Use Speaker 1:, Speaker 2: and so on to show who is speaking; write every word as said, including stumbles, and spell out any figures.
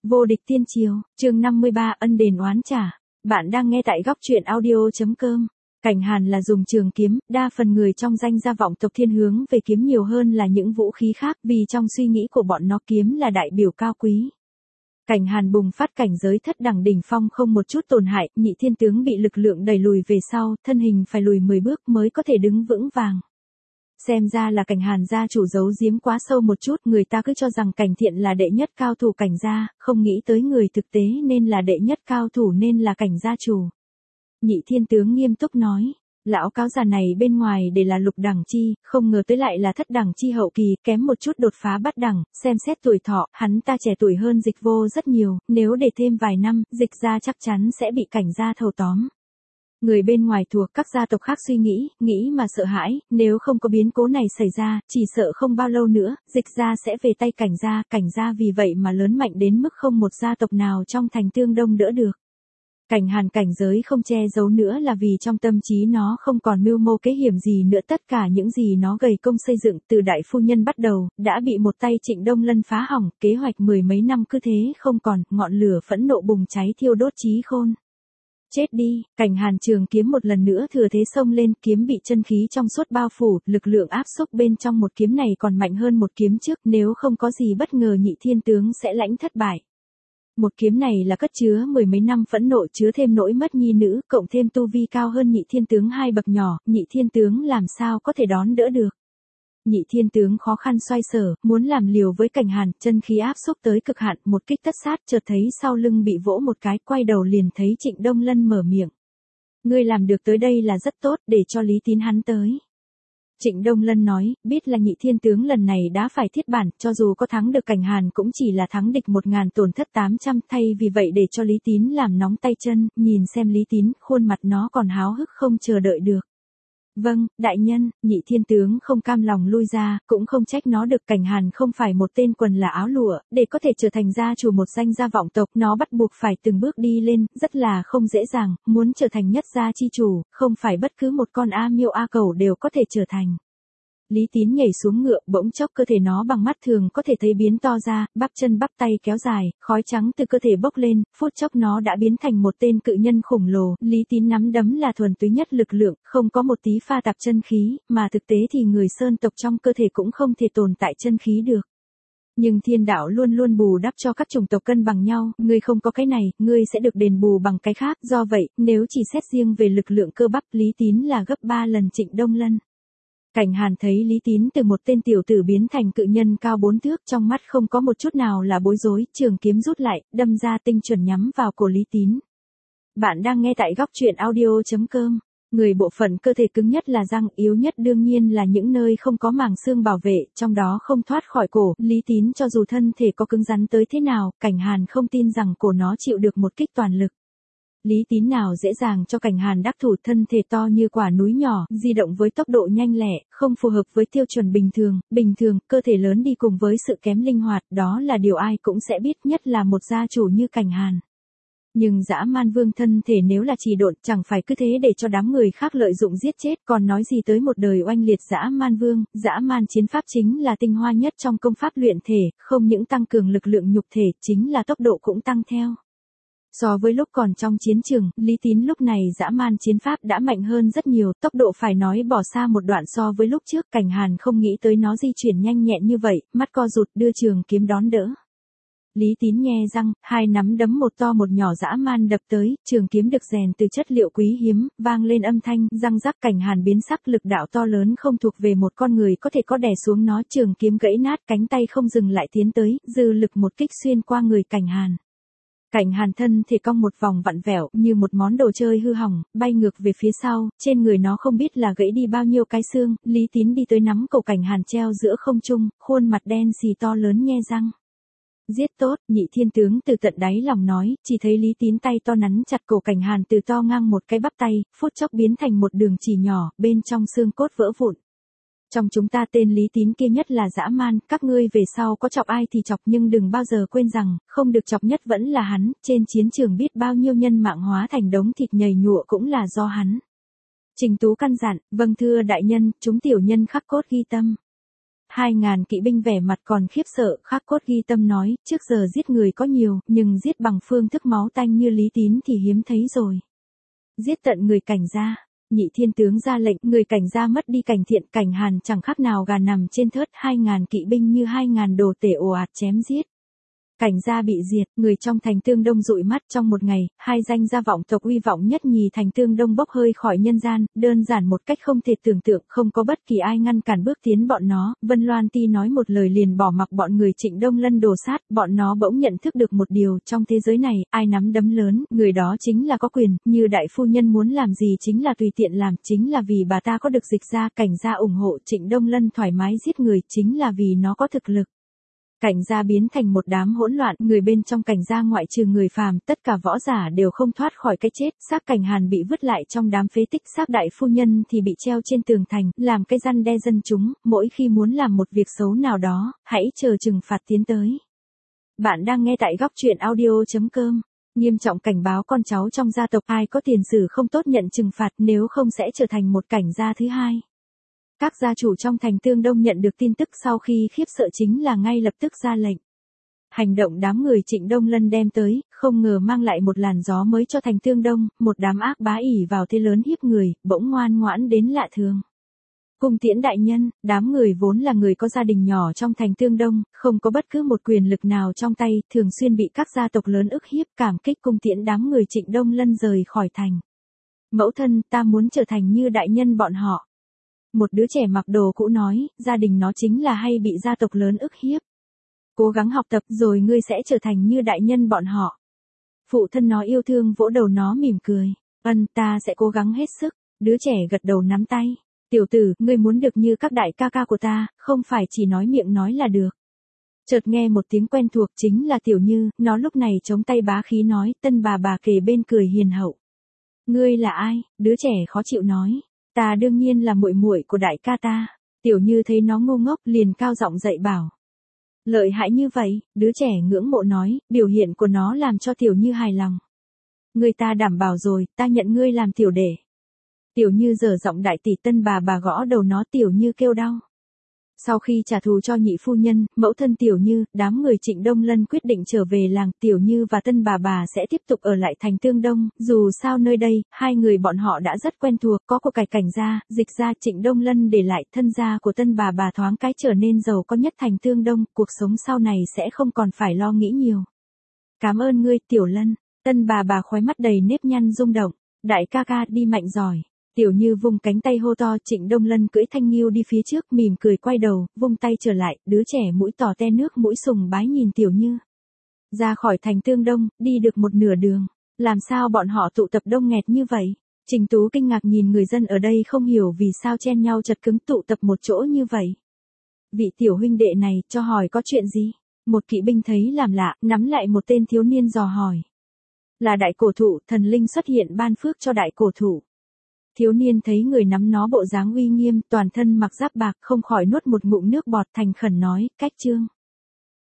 Speaker 1: Vô địch tiên triều, chương năm mươi ba ân đền oán trả. Bạn đang nghe tại góc truyện audio.com. Cảnh Hàn là dùng trường kiếm, đa phần người trong danh gia vọng tộc thiên hướng về kiếm nhiều hơn là những vũ khí khác vì trong suy nghĩ của bọn nó kiếm là đại biểu cao quý. Cảnh Hàn bùng phát cảnh giới thất đẳng đỉnh phong không một chút tổn hại, Nhị Thiên Tướng bị lực lượng đẩy lùi về sau, thân hình phải lùi mười bước mới có thể đứng vững vàng. Xem ra là Cảnh Hàn gia chủ giấu giếm quá sâu một chút, người ta cứ cho rằng Cảnh Thiện là đệ nhất cao thủ Cảnh gia, không nghĩ tới người thực tế nên là đệ nhất cao thủ nên là Cảnh gia chủ. Nhị Thiên Tướng nghiêm túc nói, lão cáo già này bên ngoài để là lục đẳng chi, không ngờ tới lại là thất đẳng chi hậu kỳ, kém một chút đột phá bát đẳng, xem xét tuổi thọ, hắn ta trẻ tuổi hơn Dịch Vô rất nhiều, nếu để thêm vài năm, Dịch gia chắc chắn sẽ bị Cảnh gia thâu tóm. Người bên ngoài thuộc các gia tộc khác suy nghĩ, nghĩ mà sợ hãi, nếu không có biến cố này xảy ra, chỉ sợ không bao lâu nữa, Dịch gia sẽ về tay Cảnh gia, Cảnh gia vì vậy mà lớn mạnh đến mức không một gia tộc nào trong thành Tương Đông đỡ được. Cảnh Hàn cảnh giới không che giấu nữa là vì trong tâm trí nó không còn mưu mô kế hiểm gì nữa, tất cả những gì nó gầy công xây dựng từ đại phu nhân bắt đầu, đã bị một tay Trịnh Đông Lân phá hỏng, kế hoạch mười mấy năm cứ thế không còn, ngọn lửa phẫn nộ bùng cháy thiêu đốt trí khôn. Chết đi, Cảnh Hàn trường kiếm một lần nữa thừa thế xông lên, kiếm bị chân khí trong suốt bao phủ, lực lượng áp xúc bên trong một kiếm này còn mạnh hơn một kiếm trước, nếu không có gì bất ngờ Nhị Thiên Tướng sẽ lãnh thất bại. Một kiếm này là cất chứa mười mấy năm phẫn nộ, chứa thêm nỗi mất nhi nữ, cộng thêm tu vi cao hơn Nhị Thiên Tướng hai bậc nhỏ, Nhị Thiên Tướng làm sao có thể đón đỡ được. Nhị Thiên Tướng khó khăn xoay sở, muốn làm liều với Cảnh Hàn, chân khí áp xúc tới cực hạn, một kích tất sát, chợt thấy sau lưng bị vỗ một cái, quay đầu liền thấy Trịnh Đông Lân mở miệng. Ngươi làm được tới đây là rất tốt, để cho Lý Tín hắn tới. Trịnh Đông Lân nói, biết là Nhị Thiên Tướng lần này đã phải thiết bản, cho dù có thắng được Cảnh Hàn cũng chỉ là thắng địch một ngàn tổn thất tám trăm, thay vì vậy để cho Lý Tín làm nóng tay chân, nhìn xem Lý Tín, khuôn mặt nó còn háo hức không chờ đợi được. Vâng, đại nhân, Nhị Thiên Tướng không cam lòng lui ra, cũng không trách nó được, Cảnh Hàn không phải một tên quần là áo lụa, để có thể trở thành gia chủ một danh gia vọng tộc, nó bắt buộc phải từng bước đi lên, rất là không dễ dàng, muốn trở thành nhất gia chi chủ, không phải bất cứ một con A Miêu A Cẩu đều có thể trở thành. Lý Tín nhảy xuống ngựa, bỗng chốc cơ thể nó bằng mắt thường có thể thấy biến to ra, bắp chân bắp tay kéo dài, khói trắng từ cơ thể bốc lên, phút chốc nó đã biến thành một tên cự nhân khổng lồ, Lý Tín nắm đấm là thuần túy nhất lực lượng, không có một tí pha tạp chân khí, mà thực tế thì người sơn tộc trong cơ thể cũng không thể tồn tại chân khí được. Nhưng thiên đạo luôn luôn bù đắp cho các chủng tộc cân bằng nhau, ngươi không có cái này, ngươi sẽ được đền bù bằng cái khác, do vậy, nếu chỉ xét riêng về lực lượng cơ bắp, Lý Tín là gấp ba lần Trịnh Đông Lân. Cảnh Hàn thấy Lý Tín từ một tên tiểu tử biến thành cự nhân cao bốn thước, trong mắt không có một chút nào là bối rối, trường kiếm rút lại, đâm ra tinh chuẩn nhắm vào cổ Lý Tín. Bạn đang nghe tại góc truyện audio.com. Người bộ phận cơ thể cứng nhất là răng, yếu nhất đương nhiên là những nơi không có màng xương bảo vệ, trong đó không thoát khỏi cổ. Lý Tín cho dù thân thể có cứng rắn tới thế nào, Cảnh Hàn không tin rằng cổ nó chịu được một kích toàn lực. Lý Tín nào dễ dàng cho Cảnh Hàn đắc thủ, thân thể to như quả núi nhỏ, di động với tốc độ nhanh lẹ, không phù hợp với tiêu chuẩn bình thường, bình thường, cơ thể lớn đi cùng với sự kém linh hoạt, đó là điều ai cũng sẽ biết, nhất là một gia chủ như Cảnh Hàn. Nhưng dã man vương thân thể nếu là trì độn, chẳng phải cứ thế để cho đám người khác lợi dụng giết chết, còn nói gì tới một đời oanh liệt dã man vương, dã man chiến pháp chính là tinh hoa nhất trong công pháp luyện thể, không những tăng cường lực lượng nhục thể, chính là tốc độ cũng tăng theo. So với lúc còn trong chiến trường, Lý Tín lúc này dã man chiến pháp đã mạnh hơn rất nhiều, tốc độ phải nói bỏ xa một đoạn so với lúc trước, Cảnh Hàn không nghĩ tới nó di chuyển nhanh nhẹn như vậy, mắt co rụt đưa trường kiếm đón đỡ. Lý Tín nhe răng, hai nắm đấm một to một nhỏ dã man đập tới, trường kiếm được rèn từ chất liệu quý hiếm, vang lên âm thanh, răng rắc, Cảnh Hàn biến sắc, lực đạo to lớn không thuộc về một con người có thể có đè xuống nó, trường kiếm gãy nát, cánh tay không dừng lại tiến tới, dư lực một kích xuyên qua người Cảnh Hàn. Cảnh Hàn thân thể cong một vòng vặn vẹo, như một món đồ chơi hư hỏng, bay ngược về phía sau, trên người nó không biết là gãy đi bao nhiêu cái xương, Lý Tín đi tới nắm cổ Cảnh Hàn treo giữa không trung, khuôn mặt đen xì to lớn nhe răng. Giết tốt, Nhị Thiên Tướng từ tận đáy lòng nói, chỉ thấy Lý Tín tay to nắn chặt cổ Cảnh Hàn từ to ngang một cái bắp tay, phút chốc biến thành một đường chỉ nhỏ, bên trong xương cốt vỡ vụn. Trong chúng ta tên Lý Tín kia nhất là dã man, các ngươi về sau có chọc ai thì chọc nhưng đừng bao giờ quên rằng, không được chọc nhất vẫn là hắn, trên chiến trường biết bao nhiêu nhân mạng hóa thành đống thịt nhầy nhụa cũng là do hắn. Trình Tú căn dặn, vâng thưa đại nhân, chúng tiểu nhân khắc cốt ghi tâm. Hai ngàn kỵ binh vẻ mặt còn khiếp sợ, khắc cốt ghi tâm nói, trước giờ giết người có nhiều, nhưng giết bằng phương thức máu tanh như Lý Tín thì hiếm thấy rồi. Giết tận người Cảnh gia. Nhị thiên tướng ra lệnh, người Cảnh gia mất đi cảnh thiện, Cảnh Hàn chẳng khác nào gà nằm trên thớt, hai ngàn kỵ binh như hai ngàn đồ tể ồ ạt chém giết. Cảnh gia bị diệt, người trong thành Tương Đông dụi mắt trong một ngày, hai danh gia vọng tộc uy vọng nhất nhì thành Tương Đông bốc hơi khỏi nhân gian, đơn giản một cách không thể tưởng tượng, không có bất kỳ ai ngăn cản bước tiến bọn nó, Vân Loan Ti nói một lời liền bỏ mặc bọn người Trịnh Đông Lân đổ sát, bọn nó bỗng nhận thức được một điều, trong thế giới này, ai nắm đấm lớn, người đó chính là có quyền, như đại phu nhân muốn làm gì chính là tùy tiện làm, chính là vì bà ta có được dịch gia, Cảnh gia ủng hộ, Trịnh Đông Lân thoải mái giết người, chính là vì nó có thực lực. Cảnh gia biến thành một đám hỗn loạn, người bên trong Cảnh gia ngoại trừ người phàm, tất cả võ giả đều không thoát khỏi cái chết, xác Cảnh Hàn bị vứt lại trong đám phế tích, xác đại phu nhân thì bị treo trên tường thành, làm cái răn đe dân chúng, mỗi khi muốn làm một việc xấu nào đó, hãy chờ trừng phạt tiến tới. Bạn đang nghe tại góc truyện audio chấm com. Nghiêm trọng cảnh báo con cháu trong gia tộc ai có tiền sử không tốt nhận trừng phạt, nếu không sẽ trở thành một Cảnh gia thứ hai. Các gia chủ trong thành Tương Đông nhận được tin tức sau khi khiếp sợ chính là ngay lập tức ra lệnh. Hành động đám người Trịnh Đông Lân đem tới, không ngờ mang lại một làn gió mới cho thành Tương Đông, một đám ác bá ỷ vào thế lớn hiếp người, bỗng ngoan ngoãn đến lạ thường. Cung tiễn đại nhân, đám người vốn là người có gia đình nhỏ trong thành Tương Đông, không có bất cứ một quyền lực nào trong tay, thường xuyên bị các gia tộc lớn ức hiếp, cảm kích cung tiễn đám người Trịnh Đông Lân rời khỏi thành. Mẫu thân, ta muốn trở thành như đại nhân bọn họ. Một đứa trẻ mặc đồ cũ nói, gia đình nó chính là hay bị gia tộc lớn ức hiếp. Cố gắng học tập rồi ngươi sẽ trở thành như đại nhân bọn họ. Phụ thân nó yêu thương vỗ đầu nó mỉm cười. Ân, ta sẽ cố gắng hết sức. Đứa trẻ gật đầu nắm tay. Tiểu tử, ngươi muốn được như các đại ca ca của ta, không phải chỉ nói miệng nói là được. Chợt nghe một tiếng quen thuộc chính là Tiểu Như, nó lúc này chống tay bá khí nói, tân bà bà kề bên cười hiền hậu. Ngươi là ai? Đứa trẻ khó chịu nói. Ta đương nhiên là muội muội của đại ca ta. Tiểu Như thấy nó ngu ngốc liền cao giọng dạy bảo. Lợi hại như vậy, đứa trẻ ngưỡng mộ nói, biểu hiện của nó làm cho Tiểu Như hài lòng. Người ta đảm bảo rồi, ta nhận ngươi làm tiểu đệ. Tiểu Như dở giọng đại tỷ, tân bà bà gõ đầu nó, Tiểu Như kêu đau. Sau khi trả thù cho nhị phu nhân, mẫu thân Tiểu Như, đám người Trịnh Đông Lân quyết định trở về làng, Tiểu Như và tân bà bà sẽ tiếp tục ở lại thành Tương Đông, dù sao nơi đây, hai người bọn họ đã rất quen thuộc, có của cải Cảnh gia, Dịch gia, Trịnh Đông Lân để lại, thân gia của tân bà bà thoáng cái trở nên giàu có nhất thành Tương Đông, cuộc sống sau này sẽ không còn phải lo nghĩ nhiều. Cảm ơn ngươi, Tiểu Lân, tân bà bà khóe mắt đầy nếp nhăn rung động, đại ca ca đi mạnh giỏi. Tiểu Như vung cánh tay hô to, Trịnh Đông Lân cưỡi thanh nghiêu đi phía trước, mỉm cười quay đầu, vung tay trở lại, đứa trẻ mũi tỏ te nước mũi sùng bái nhìn Tiểu Như. Ra khỏi thành Tương Đông, đi được một nửa đường, làm sao bọn họ tụ tập đông nghẹt như vậy? Trình Tú kinh ngạc nhìn người dân ở đây không hiểu vì sao chen nhau chật cứng tụ tập một chỗ như vậy. Vị tiểu huynh đệ này, cho hỏi có chuyện gì? Một kỵ binh thấy làm lạ, nắm lại một tên thiếu niên dò hỏi. Là đại cổ thụ, thần linh xuất hiện ban phước cho đại cổ thụ. Thiếu niên thấy người nắm nó bộ dáng uy nghiêm, toàn thân mặc giáp bạc, không khỏi nuốt một ngụm nước bọt, thành khẩn nói, cách trương.